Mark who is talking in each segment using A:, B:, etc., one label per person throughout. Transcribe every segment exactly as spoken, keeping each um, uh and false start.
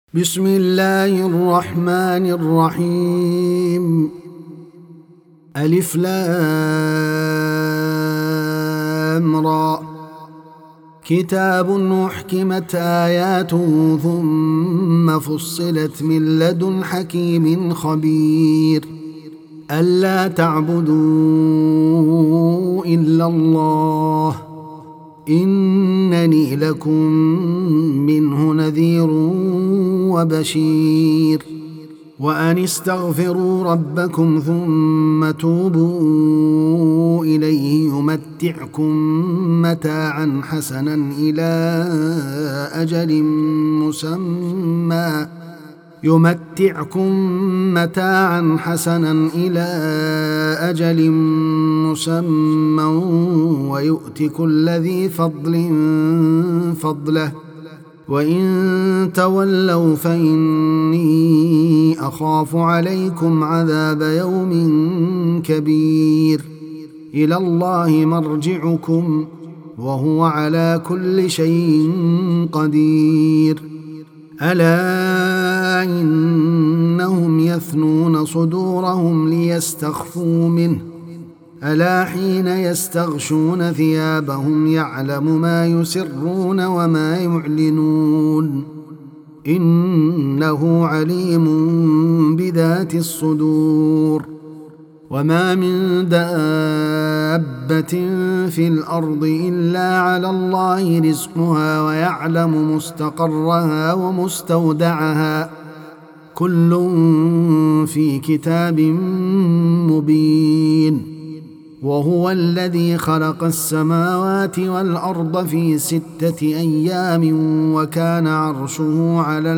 A: بسم الله الرحمن الرحيم. ألف لام را. كتاب أحكمت آياته ثم فصلت من لدن حكيم خبير. ألا تعبدوا إلا الله إنني لكم منه نذير وبشير. وأن استغفروا ربكم ثم توبوا إليه يمتعكم متاعا حسنا إلى أجل مسمى يمتعكم متاعا حسنا إلى أجل مسمى ويؤت كل ذي فضل فضله وإن تولوا فإني أخاف عليكم عذاب يوم كبير. إلى الله مرجعكم وهو على كل شيء قدير. ألا إنهم يثنون صدورهم ليستخفوا منه ألا حين يستغشون ثيابهم يعلم ما يسرون وما يعلنون إنه عليم بذات الصدور. وما من دابة في الأرض إلا على الله رزقها ويعلم مستقرها ومستودعها كل في كتاب مبين. وهو الذي خلق السماوات والأرض في ستة أيام وكان عرشه على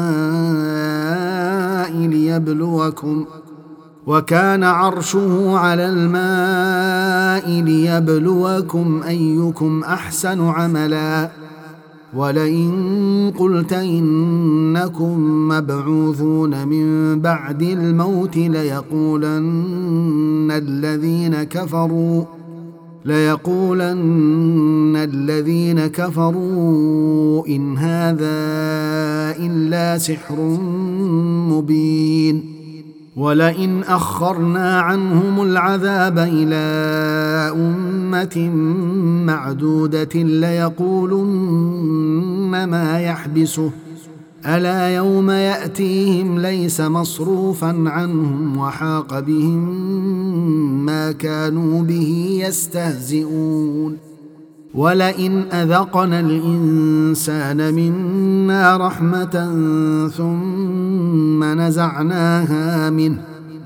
A: الماء ليبلوكم وكان عرشه على الماء ليبلوكم أيكم أحسن عملا. ولئن قلت إنكم مبعوثون من بعد الموت ليقولن الذين كفروا ليقولن الذين كفروا إن هذا إلا سحر مبين. ولئن أخرنا عنهم العذاب إلى أمة معدودة ليقولن ما يحبسه ألا يوم يأتيهم ليس مصروفا عنهم وحاق بهم ما كانوا به يستهزئون. ولئن أذقنا الإنسان منا رحمة ثم نزعناها منه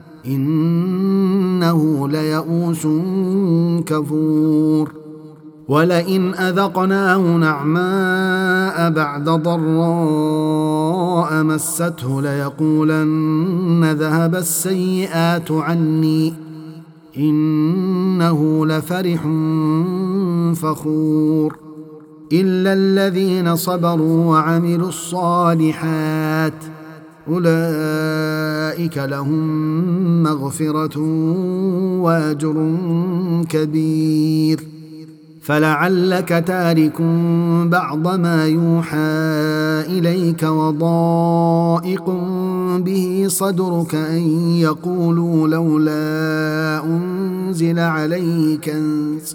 A: إنه ليئوس كفور. ولئن أذقناه نعماء بعد ضراء مسته ليقولن ذهب السيئات عني إنه لفرح فخور. إلا الذين صبروا وعملوا الصالحات أولئك لهم مغفرة وأجر كبير. فلعلك تارك بعض ما يوحى إليك وضائق به صدرك أن يقولوا لولا أنزل عليه كنز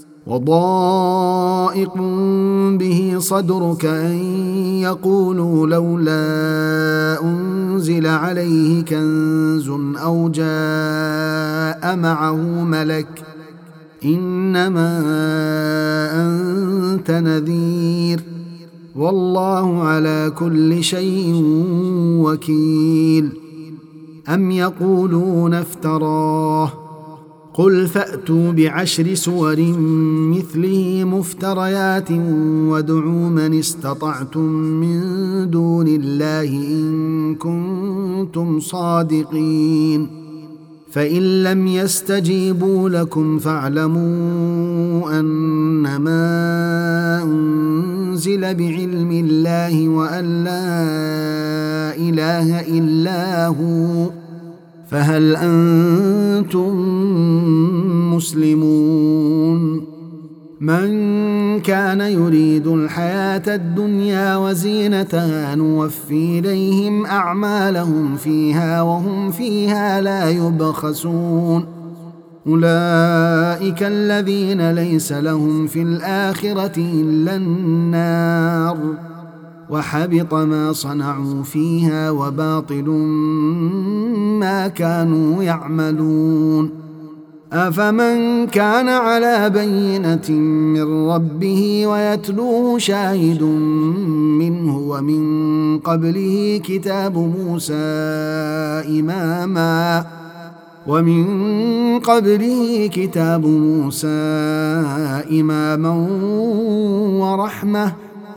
A: وضائق به صدرك أن يقولوا لولا أنزل عليه كنز أو جاء معه ملك إنما أنت نذير والله على كل شيء وكيل. أم يقولون افتراه قل فأتوا بعشر سور مثله مفتريات وادعوا من استطعتم من دون الله إن كنتم صادقين. فإن لم يستجيبوا لكم فاعلموا أنما أنزل بعلم الله وأن لا إله إلا هو فهل أنتم مسلمون. من كان يريد الحياة الدنيا وزينتها نوفي إليهم أعمالهم فيها وهم فيها لا يبخسون أولئك الذين ليس لهم في الآخرة إلا النار وحبط ما صنعوا فيها وباطل ما كانوا يعملون أفمن كان على بينة من ربه ويتلوه شاهد منه ومن قبله كتاب موسى إماما ومن قبله كتاب موسى إماما ورحمة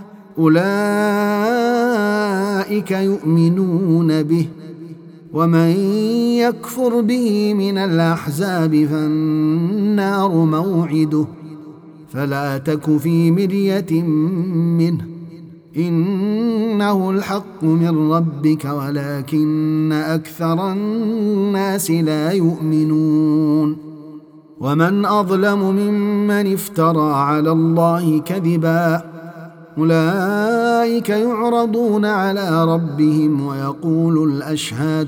A: أولئك يؤمنون به ومن يكفر به من الأحزاب فالنار موعده فلا تك في مرية منه إنه الحق من ربك ولكن أكثر الناس لا يؤمنون ومن أظلم ممن افترى على الله كذبا أولئك يعرضون على ربهم ويقول الأشهاد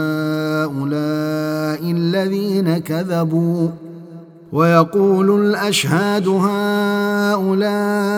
A: هؤلاء الذين كذبوا ويقول الأشهاد هؤلاء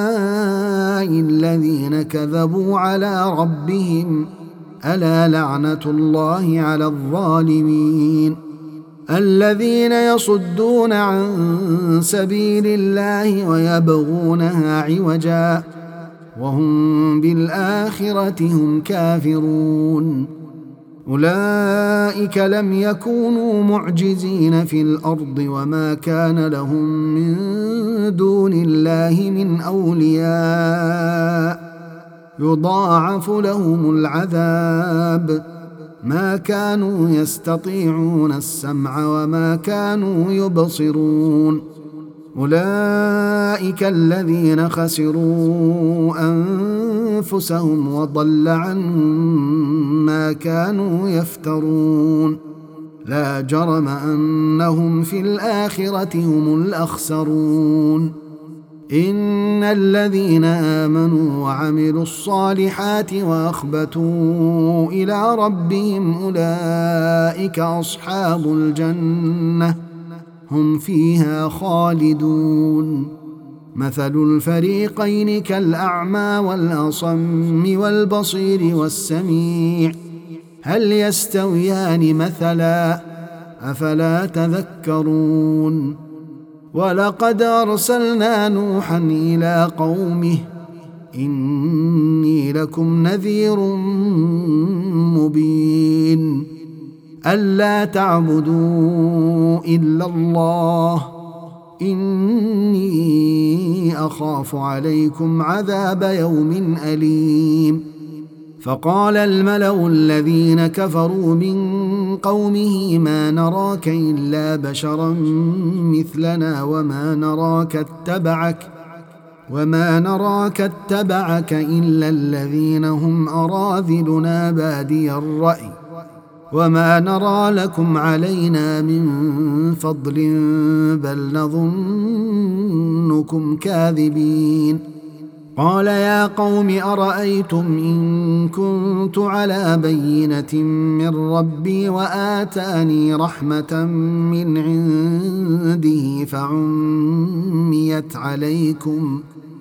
A: الذين كذبوا على ربهم ألا لعنة الله على الظالمين الذين يصدون عن سبيل الله ويبغونها عوجا وهم بالآخرة هم كافرون أولئك لم يكونوا معجزين في الأرض وما كان لهم من دون الله من أولياء يضاعف لهم العذاب ما كانوا يستطيعون السمع وما كانوا يبصرون أولئك الذين خسروا أنفسهم وضل عنهم ما كانوا يفترون لا جرم أنهم في الآخرة هم الأخسرون إن الذين آمنوا وعملوا الصالحات وأخبتوا إلى ربهم أولئك أصحاب الجنة هم فيها خالدون مثل الفريقين كالأعمى والأصم والبصير والسميع هل يستويان مثلا أفلا تذكرون ولقد أرسلنا نوحا إلى قومه إني لكم نذير مبين ألا تعبدوا إلا الله إني أخاف عليكم عذاب يوم أليم فقال الملأ الذين كفروا من قومه ما نراك إلا بشرا مثلنا وما نراك اتبعك وما نراك اتبعك إلا الذين هم أراذلنا بادي الرأي وما نرى لكم علينا من فضل بل نظنكم كاذبين قال يا قوم أرأيتم إن كنت على بينة من ربي وآتاني رحمة من عنده فعميت عليكم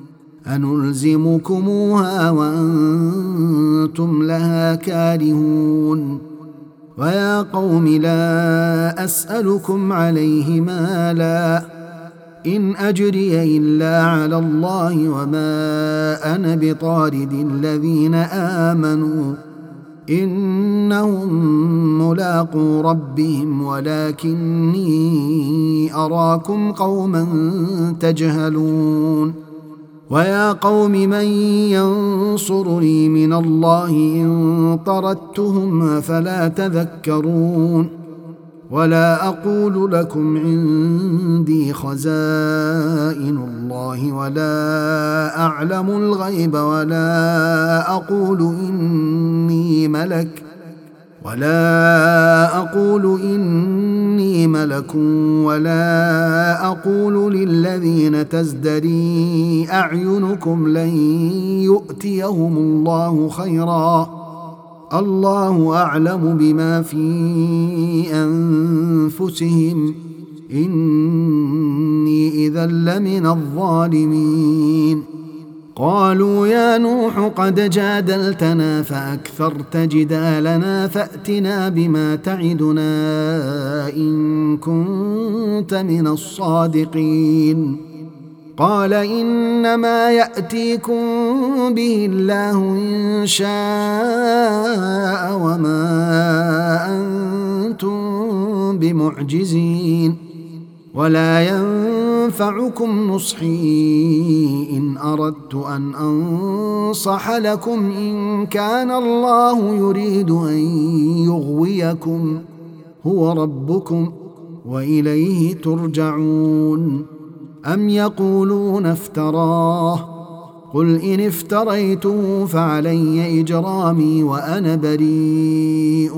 A: أنلزمكموها وأنتم لها كارهون ويا قوم لا أسألكم عليه مالا إن أجري إلا على الله وما أنا بطارد الذين آمنوا إنهم ملاقو ربهم ولكني أراكم قوما تجهلون ويا قوم من ينصرني من الله إن طردتهم فلا تذكرون ولا أقول لكم عندي خزائن الله ولا أعلم الغيب ولا أقول إني ملك ولا أقول إني ملك ولا أقول للذين تزدري أعينكم لن يؤتيهم الله خيرا الله أعلم بما في أنفسهم إني إذا لمن الظالمين. قالوا يا نوح قد جادلتنا فأكثرت جدالنا فأتنا بما تعدنا إن كنت من الصادقين. قال إنما يأتيكم به الله إن شاء وما أنتم بمعجزين ولا ينفعكم نصحي إن أردت أن أنصح لكم إن كان الله يريد أن يغويكم هو ربكم وإليه ترجعون. أم يقولون افتراه قل إن افتريته فعلي إجرامي وأنا بريء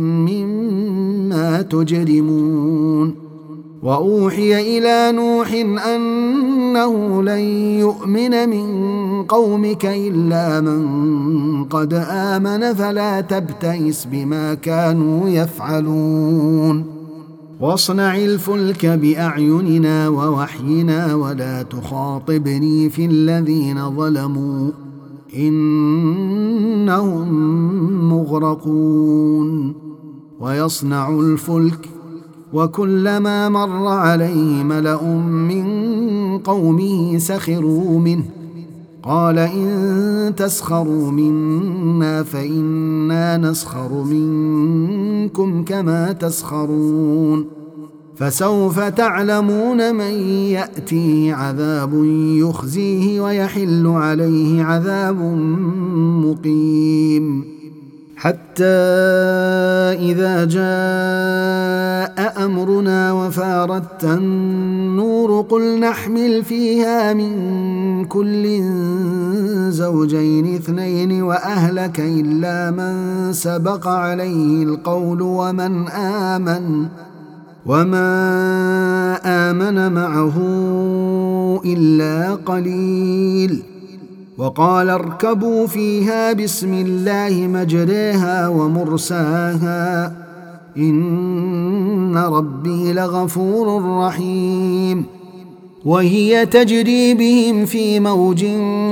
A: مما تجرمون. وأوحي إلى نوح أنه لن يؤمن من قومك إلا من قد آمن فلا تبتئس بما كانوا يفعلون. واصنع الفلك بأعيننا ووحينا ولا تخاطبني في الذين ظلموا إنهم مغرقون. ويصنع الفلك وكلما مر عليه ملأ من قومه سخروا منه قال إن تسخروا منا فإنا نسخر منكم كما تسخرون. فسوف تعلمون من يأتيه عذاب يخزيه ويحل عليه عذاب مقيم. حتى إذا جاء أمرنا وفارت النور قل نحمل فيها من كل زوجين اثنين وأهلك إلا من سبق عليه القول ومن آمن وما آمن معه إلا قليل. وقال اركبوا فيها بسم الله مجريها ومرساها إن ربي لغفور رحيم. وهي تجري بهم في موج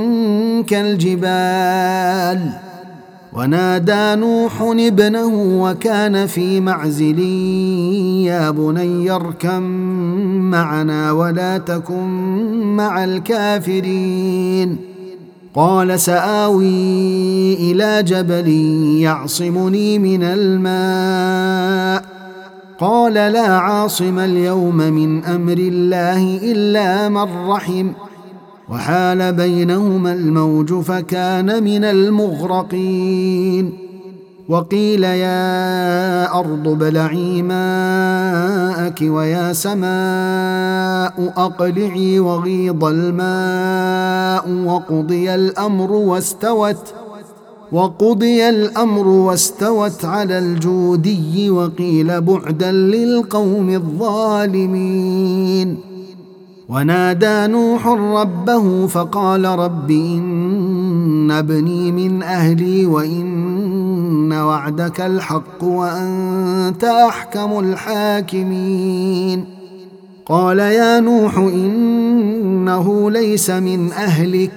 A: كالجبال ونادى نوح ابنه وكان في معزل يا بني اركب معنا ولا تكن مع الكافرين. قال سآوي إلى جبل يعصمني من الماء قال لا عاصم اليوم من أمر الله إلا من رحم وحال بينهما الموج فكان من المغرقين. وقيل يا أرض ابلعي ماءك ويا سماء أقلعي وغيض الماء وقضي الأمر واستوت وقضي الأمر واستوت على الجودي وقيل بعدا للقوم الظالمين. ونادى نوح ربه فقال رب إن ابني من أهلي وإن وعدك الحق وأنت أحكم الحاكمين. قال يا نوح إنه ليس من أهلك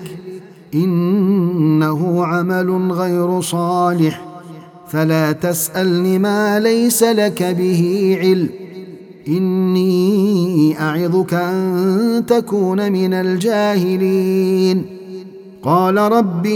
A: إنه عمل غير صالح فلا تسألني ما ليس لك به علم إني أعظك أن تكون من الجاهلين. قال رب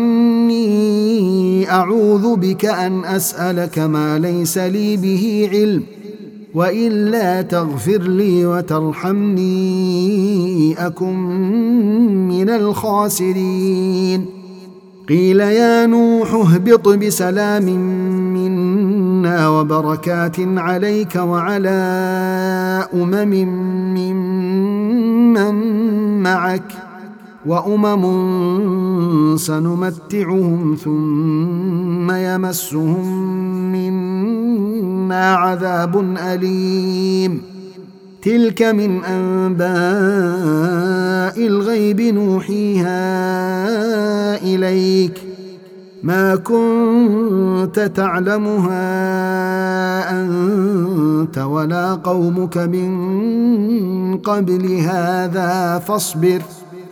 A: إني أعوذ بك أن أسألك ما ليس لي به علم وإلا تغفر لي وترحمني أكن من الخاسرين. قيل يا نوح اهبط بسلام منا وبركات عليك وعلى أمم ممن معك وأمم سنمتعهم ثم يمسهم منا لدنا عذاب أليم. تلك من أنباء الغيب نوحيها إليك ما كنت تعلمها أنت ولا قومك من قبل هذا فاصبر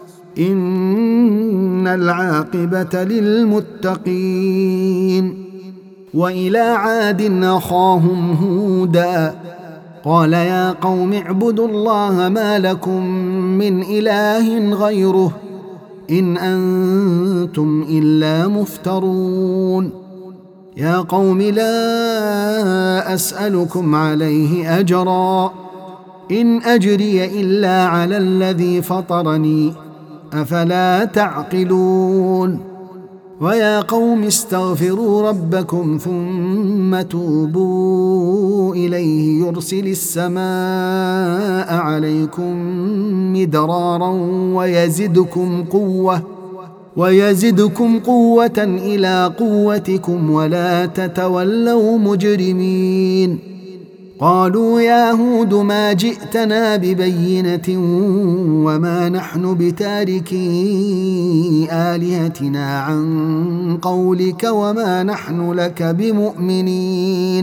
A: إن العاقبة للمتقين. وإلى عاد أخاهم هودا قال يا قوم اعبدوا الله ما لكم من إله غيره إن أنتم إلا مفترون. يا قوم لا أسألكم عليه أجرا إن أجري إلا على الذي فطرني أفلا تعقلون. ويا قوم استغفروا ربكم ثم توبوا إليه يرسل السماء عليكم مدرارا ويزدكم قوة ويزدكم قوة إلى قوتكم ولا تتولوا مجرمين. قالوا يا هود ما جئتنا ببينة وما نحن بتاركي آلهتنا عن قولك وما نحن لك بمؤمنين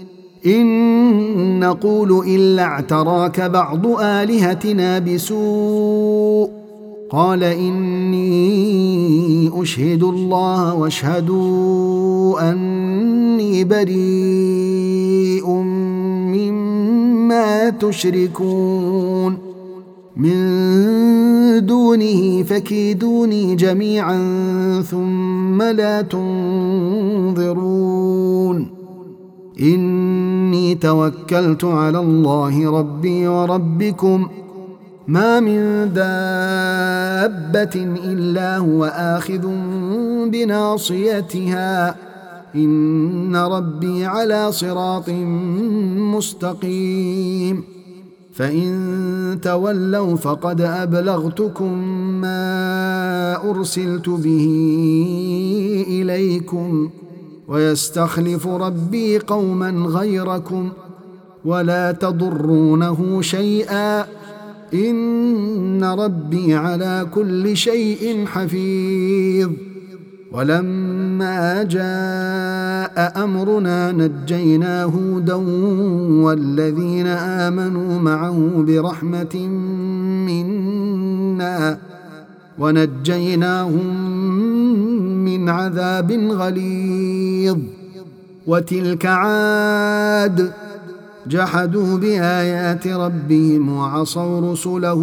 A: إن نقول إلا اعتراك بعض آلهتنا بسوء. قال إني أشهد الله واشهدوا أني بريء مما تشركون من دونه فكيدوني جميعا ثم لا تنظرون. إني توكلت على الله ربي وربكم ما من دابة إلا هو آخذ بناصيتها إن ربي على صراط مستقيم. فإن تولوا فقد أبلغتكم ما أرسلت به إليكم ويستخلف ربي قوما غيركم ولا تضرونه شيئا إن ربي على كل شيء حفيظ. ولما جاء أمرنا نجينا هودا والذين آمنوا معه برحمة منا ونجيناهم من عذاب غليظ. وتلك عاد جحدوا بآيات ربهم وعصوا رسله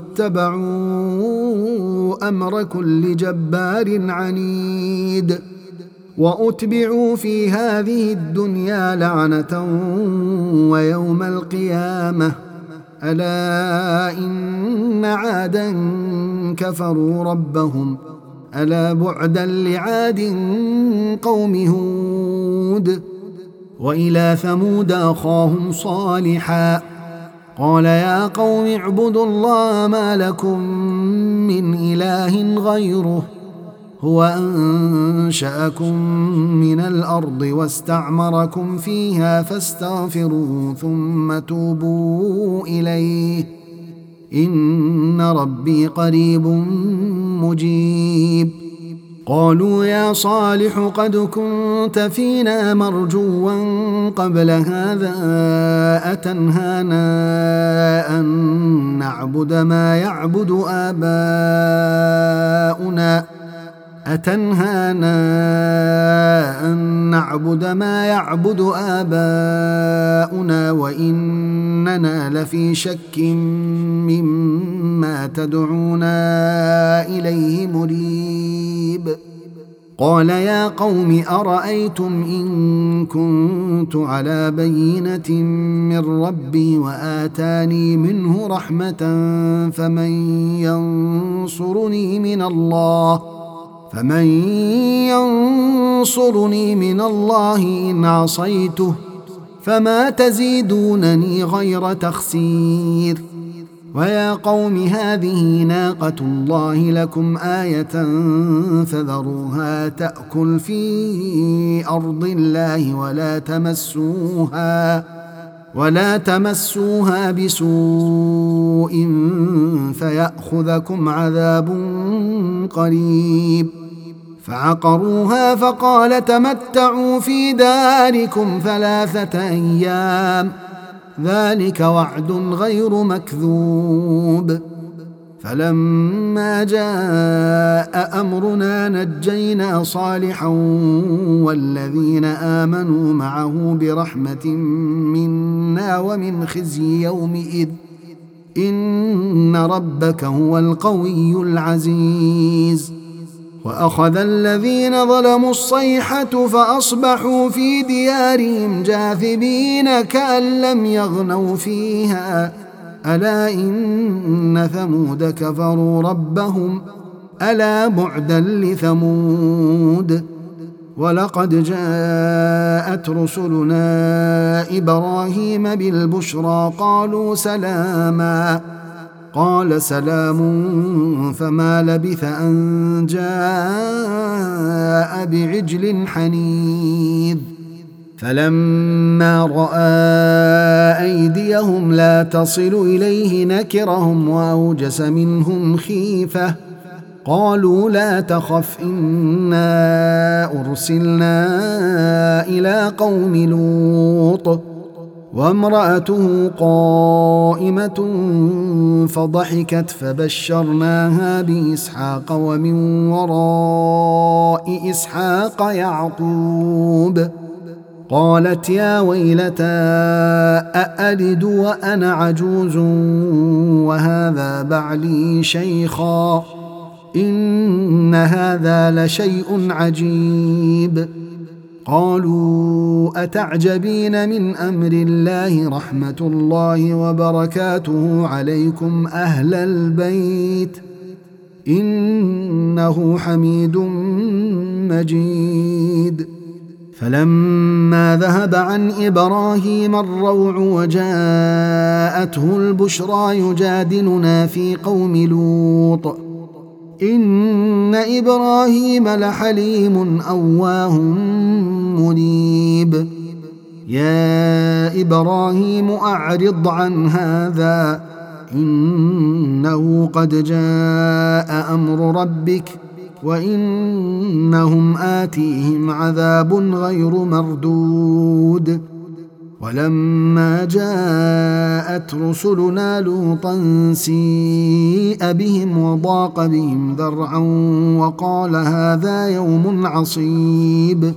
A: واتبعوا أمر كل جبار عنيد. وأتبعوا في هذه الدنيا لعنة ويوم القيامة ألا إن عادا كفروا ربهم ألا بعدا لعاد قوم هود. وإلى ثمود أخاهم صالحا قال يا قوم اعبدوا الله ما لكم من إله غيره هو أنشأكم من الأرض واستعمركم فيها فاستغفروه ثم توبوا إليه إن ربي قريب مجيب. قالوا يا صالح قد كنت فينا مرجوا قبل هذا أتنهانا أن نعبد ما يعبد آباؤنا أتنهانا أن نعبد ما يعبد آباؤنا وإننا لفي شك مما تدعونا إليه مريب. قال يا قوم أرأيتم إن كنت على بينة من ربي وآتاني منه رحمة فمن ينصرني من الله فمن ينصرني من الله إن عصيته فما تزيدونني غير تخسير. ويا قوم هذه ناقة الله لكم آية فذروها تأكل في أرض الله ولا تمسوها ولا تمسوها بسوء فيأخذكم عذاب قريب. فعقروها فقال تمتعوا في داركم ثلاثة أيام ذلك وعد غير مكذوب. فلما جاء أمرنا نجينا صالحا والذين آمنوا معه برحمة منا ومن خزي يومئذ إن ربك هو القوي العزيز. وأخذ الذين ظلموا الصيحة فأصبحوا في ديارهم جاثمين كأن لم يغنوا فيها ألا إن ثمود كفروا ربهم ألا بعدا لثمود. ولقد جاءت رسلنا إبراهيم بالبشرى قالوا سلاما قال سلام فما لبث أن جاء بعجل حنيذ. فلما رأى أيديهم لا تصل إليه نكرهم وأوجس منهم خيفة قالوا لا تخف إنا أرسلنا إلى قوم لوط وامرأته قائمة فضحكت فبشرناها بإسحاق ومن وراء إسحاق يعقوب قالت يا ويلتى أألد وأنا عجوز وهذا بعلي شيخا إن هذا لشيء عجيب. قالوا أتعجبين من أمر الله رحمة الله وبركاته عليكم أهل البيت إنه حميد مجيد. فلما ذهب عن إبراهيم الروع وجاءته البشرى يجادلنا في قوم لوط إن إبراهيم لحليم أواه منيب. يا إبراهيم أعرض عن هذا إنه قد جاء أمر ربك وإنهم آتيهم عذاب غير مردود. ولما جاءت رسلنا لوطا سيء بهم وضاق بهم ذرعا وقال هذا يوم عصيب.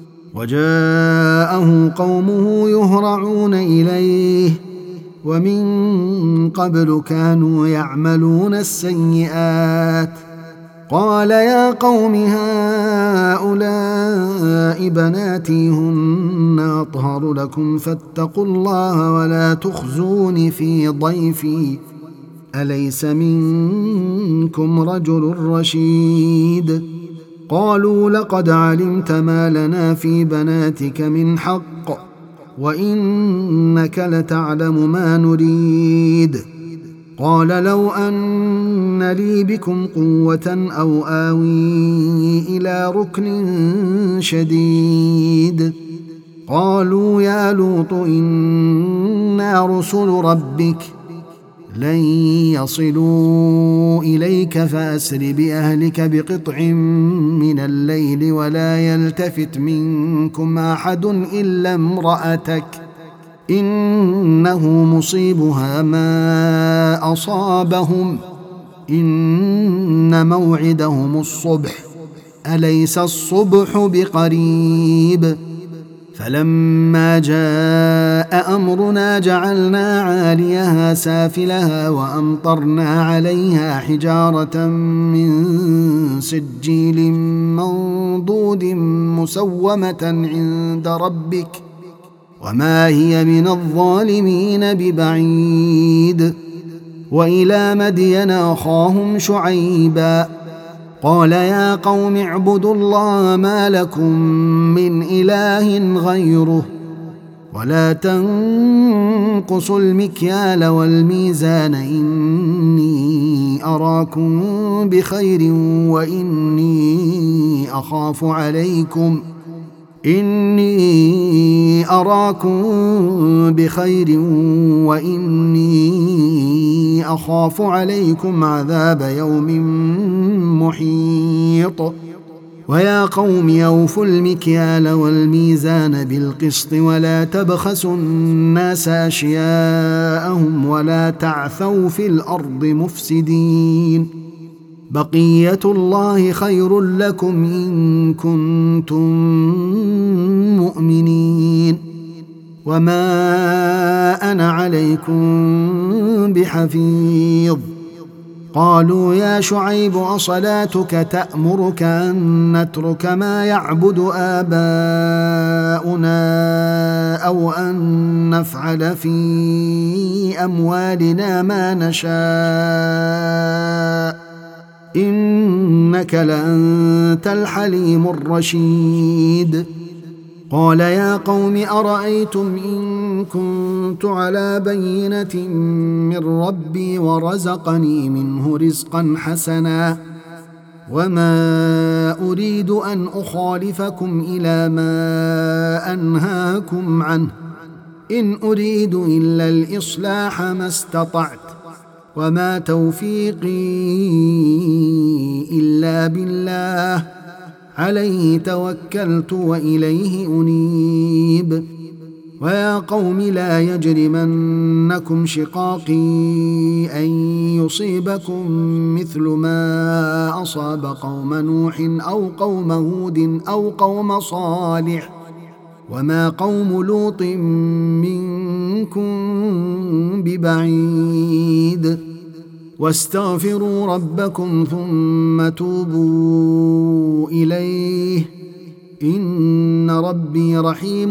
A: وجاءه قومه يهرعون إليه ومن قبل كانوا يعملون السيئات قال يا قوم هؤلاء بناتي هن أطهر لكم فاتقوا الله ولا تخزون في ضيفي أليس منكم رجل رشيد. قالوا لقد علمت ما لنا في بناتك من حق وإنك لتعلم ما نريد. قال لو أن لي بكم قوة أو آوي إلى ركن شديد. قالوا يا لوط إنا رسل ربك لن يصلوا إليك فأسر بأهلك بقطع من الليل ولا يلتفت منكم أحد إلا امرأتك إنه مصيبها ما أصابهم إن موعدهم الصبح أليس الصبح بقريب. فلما جاء أمرنا جعلنا عاليها سافلها وأمطرنا عليها حجارة من سجيل منضود مسومة عند ربك وما هي من الظالمين ببعيد. وإلى مدين أخاهم شعيبا قال يا قوم اعبدوا الله ما لكم من إله غيره ولا تنقصوا المكيال والميزان إني أراكم بخير وإني أخاف عليكم إني أراكم بخير وإني أخاف عليكم عذاب يوم محيط. ويا قوم أوفوا المكيال والميزان بالقسط ولا تبخسوا الناس أشياءهم ولا تعثوا في الأرض مفسدين. بقية الله خير لكم إن كنتم مؤمنين وما أنا عليكم بحفيظ. قالوا يا شعيب أصلاتك تأمرك أن نترك ما يعبد آباؤنا أو أن نفعل في أموالنا ما نشاء إنك لأنت الحليم الرشيد. قال يا قوم أرأيتم إن كنت على بينة من ربي ورزقني منه رزقا حسنا وما أريد أن أخالفكم إلى ما أنهاكم عنه إن أريد إلا الإصلاح ما استطعت وما توفيقي إلا بالله عليه توكلت وإليه أنيب. ويا قوم لا يجرمنكم شقاقي أن يصيبكم مثل ما أصاب قوم نوح أو قوم هود أو قوم صالح وما قوم لوط منكم ببعيد. واستغفروا ربكم ثم توبوا إليه إن ربي رحيم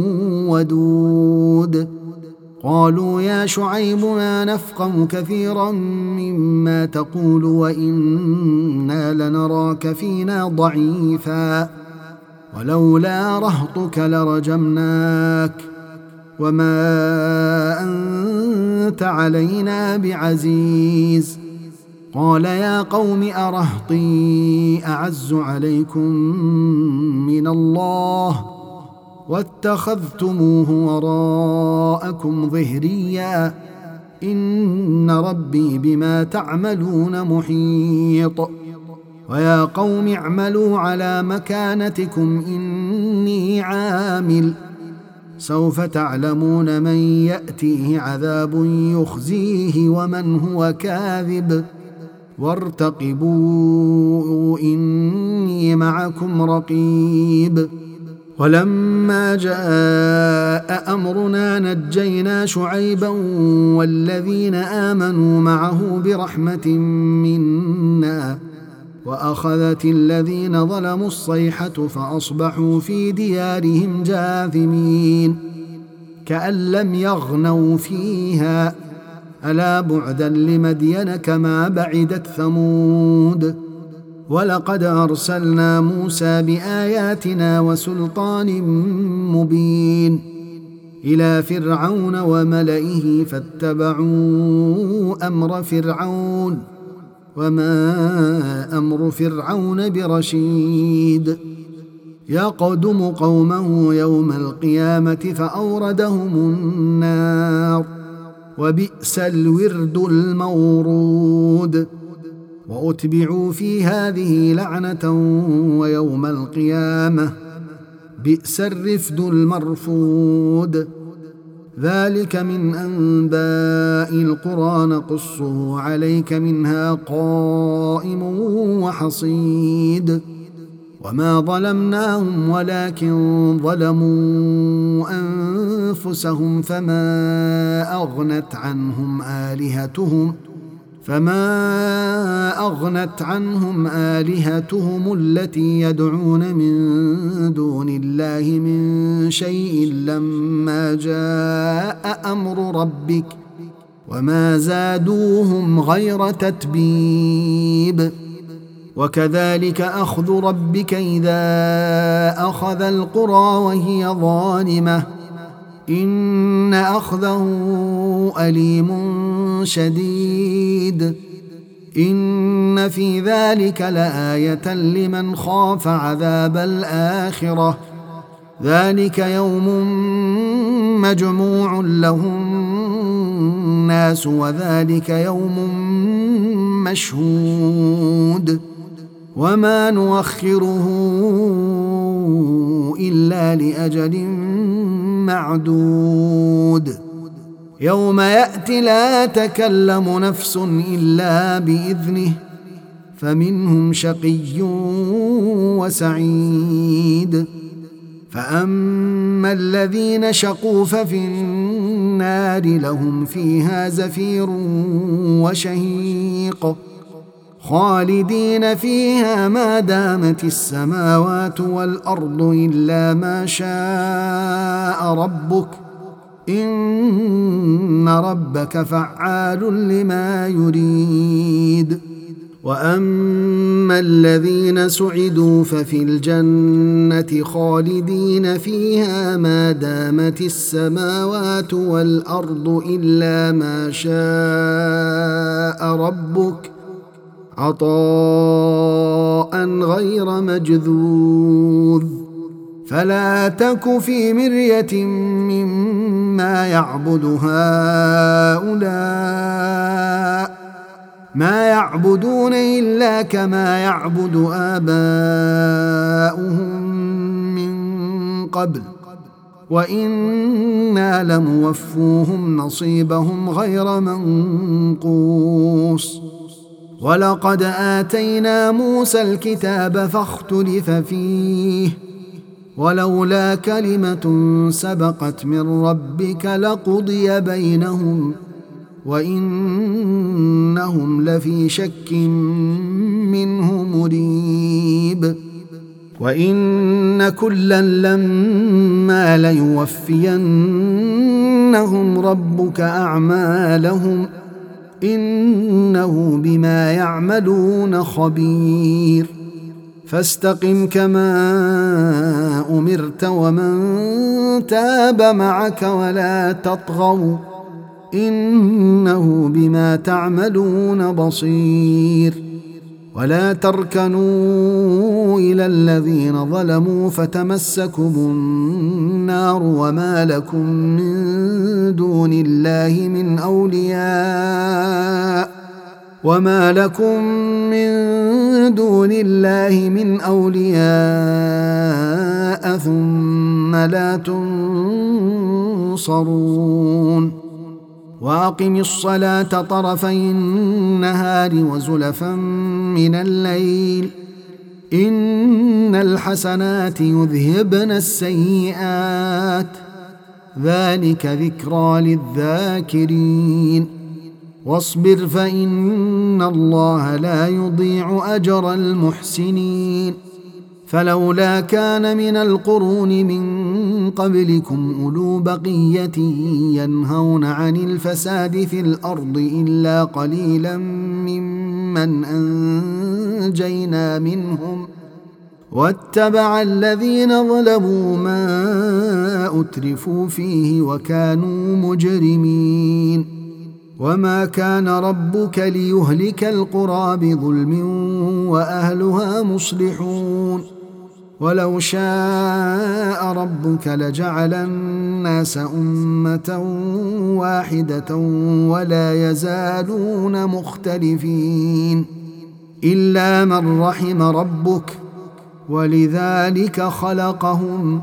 A: ودود. قالوا يا شعيب ما نفقه كثيرا مما تقول وإنا لنراك فينا ضعيفا ولولا رهطك لرجمناك وما أنت علينا بعزيز. قال يا قوم أرهطي أعز عليكم من الله واتخذتموه وراءكم ظهريا إن ربي بما تعملون محيط. ويا قوم اعملوا على مكانتكم إني عامل سوف تعلمون من يأتيه عذاب يخزيه ومن هو كاذب وارتقبوا إني معكم رقيب. ولما جاء أمرنا نجينا شعيبا والذين آمنوا معه برحمة منا وأخذت الذين ظلموا الصيحة فأصبحوا في ديارهم جاثمين كأن لم يغنوا فيها ألا بعدا لمدين كما بعدت ثمود. ولقد أرسلنا موسى بآياتنا وسلطان مبين إلى فرعون وملئه فاتبعوا أمر فرعون وما أمر فرعون برشيد. يقدم قومه يوم القيامة فأوردهم النار وبئس الورد المورود. وأتبعوا في هذه لعنة ويوم القيامة بئس الرفد المرفود. ذلك من أنباء القرى نقصه عليك منها قائم وحصيد. وما ظلمناهم ولكن ظلموا أنفسهم فما أغنت عنهم آلهتهم فما أغنت عنهم آلهتهم التي يدعون من دون الله من شيء لما جاء أمر ربك وما زادوهم غير تتبيب. وكذلك أخذ ربك إذا أخذ القرى وهي ظالمة إن أخذه أليم شديد. إن في ذلك لآية لمن خاف عذاب الآخرة ذلك يوم مجموع له الناس وذلك يوم مشهود وما نؤخره إلا لأجل معدود يوم يأتي لا تكلم نفس إلا بإذنه فمنهم شقي وسعيد فأما الذين شقوا ففي النار لهم فيها زفير وشهيق خالدين فيها ما دامت السماوات والأرض إلا ما شاء ربك إن ربك فعال لما يريد وأما الذين سعدوا ففي الجنة خالدين فيها ما دامت السماوات والأرض إلا ما شاء ربك عطاء غير مجذوذ فلا تك في مرية مما يعبد هؤلاء ما يعبدون إلا كما يعبد آباؤهم من قبل وإنا لموفوهم نصيبهم غير منقوص ولقد آتينا موسى الكتاب فاختلف فيه ولولا كلمة سبقت من ربك لقضي بينهم وإنهم لفي شك منه مريب وإن كلا لما ليوفينهم ربك أعمالهم إنه بما يعملون خبير فاستقم كما أمرت ومن تاب معك ولا تطغوا إنه بما تعملون بصير ولا تركنوا إلى الذين ظلموا فتمسكم النار وما لكم من دون الله من أولياء وما لكم من دون الله من أولياء ثم لا تنصرون وأقم الصلاة طرفي النهار وزلفا من الليل إن الحسنات يذهبن السيئات ذلك ذكرى للذاكرين واصبر فإن الله لا يضيع أجر المحسنين فلولا كان من القرون من قبلكم أولو بقية ينهون عن الفساد في الأرض إلا قليلا ممن أنجينا منهم واتبع الذين ظلموا ما أترفوا فيه وكانوا مجرمين وما كان ربك ليهلك القرى بظلم وأهلها مصلحون ولو شاء ربك لجعل الناس أمة واحدة ولا يزالون مختلفين إلا من رحم ربك ولذلك خلقهم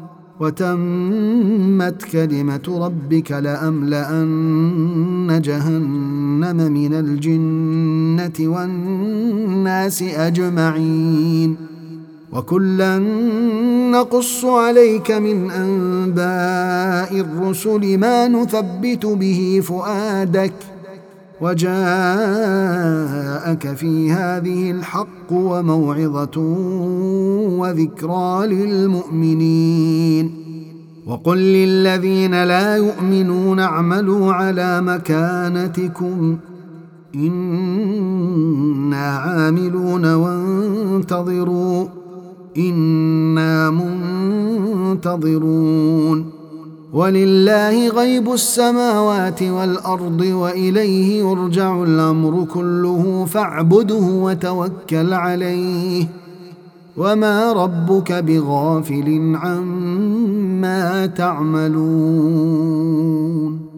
A: وتمت كلمة ربك لأملأن جهنم من الجنة والناس أجمعين وكلا نقص عليك من أنباء الرسل ما نثبت به فؤادك وجاءك في هذه الحق وموعظة وذكرى للمؤمنين وقل للذين لا يؤمنون اعملوا على مكانتكم إنا عاملون وانتظروا إنا منتظرون ولله غيب السماوات والأرض وإليه يرجع الأمر كله فاعبده وتوكل عليه وما ربك بغافل عما تعملون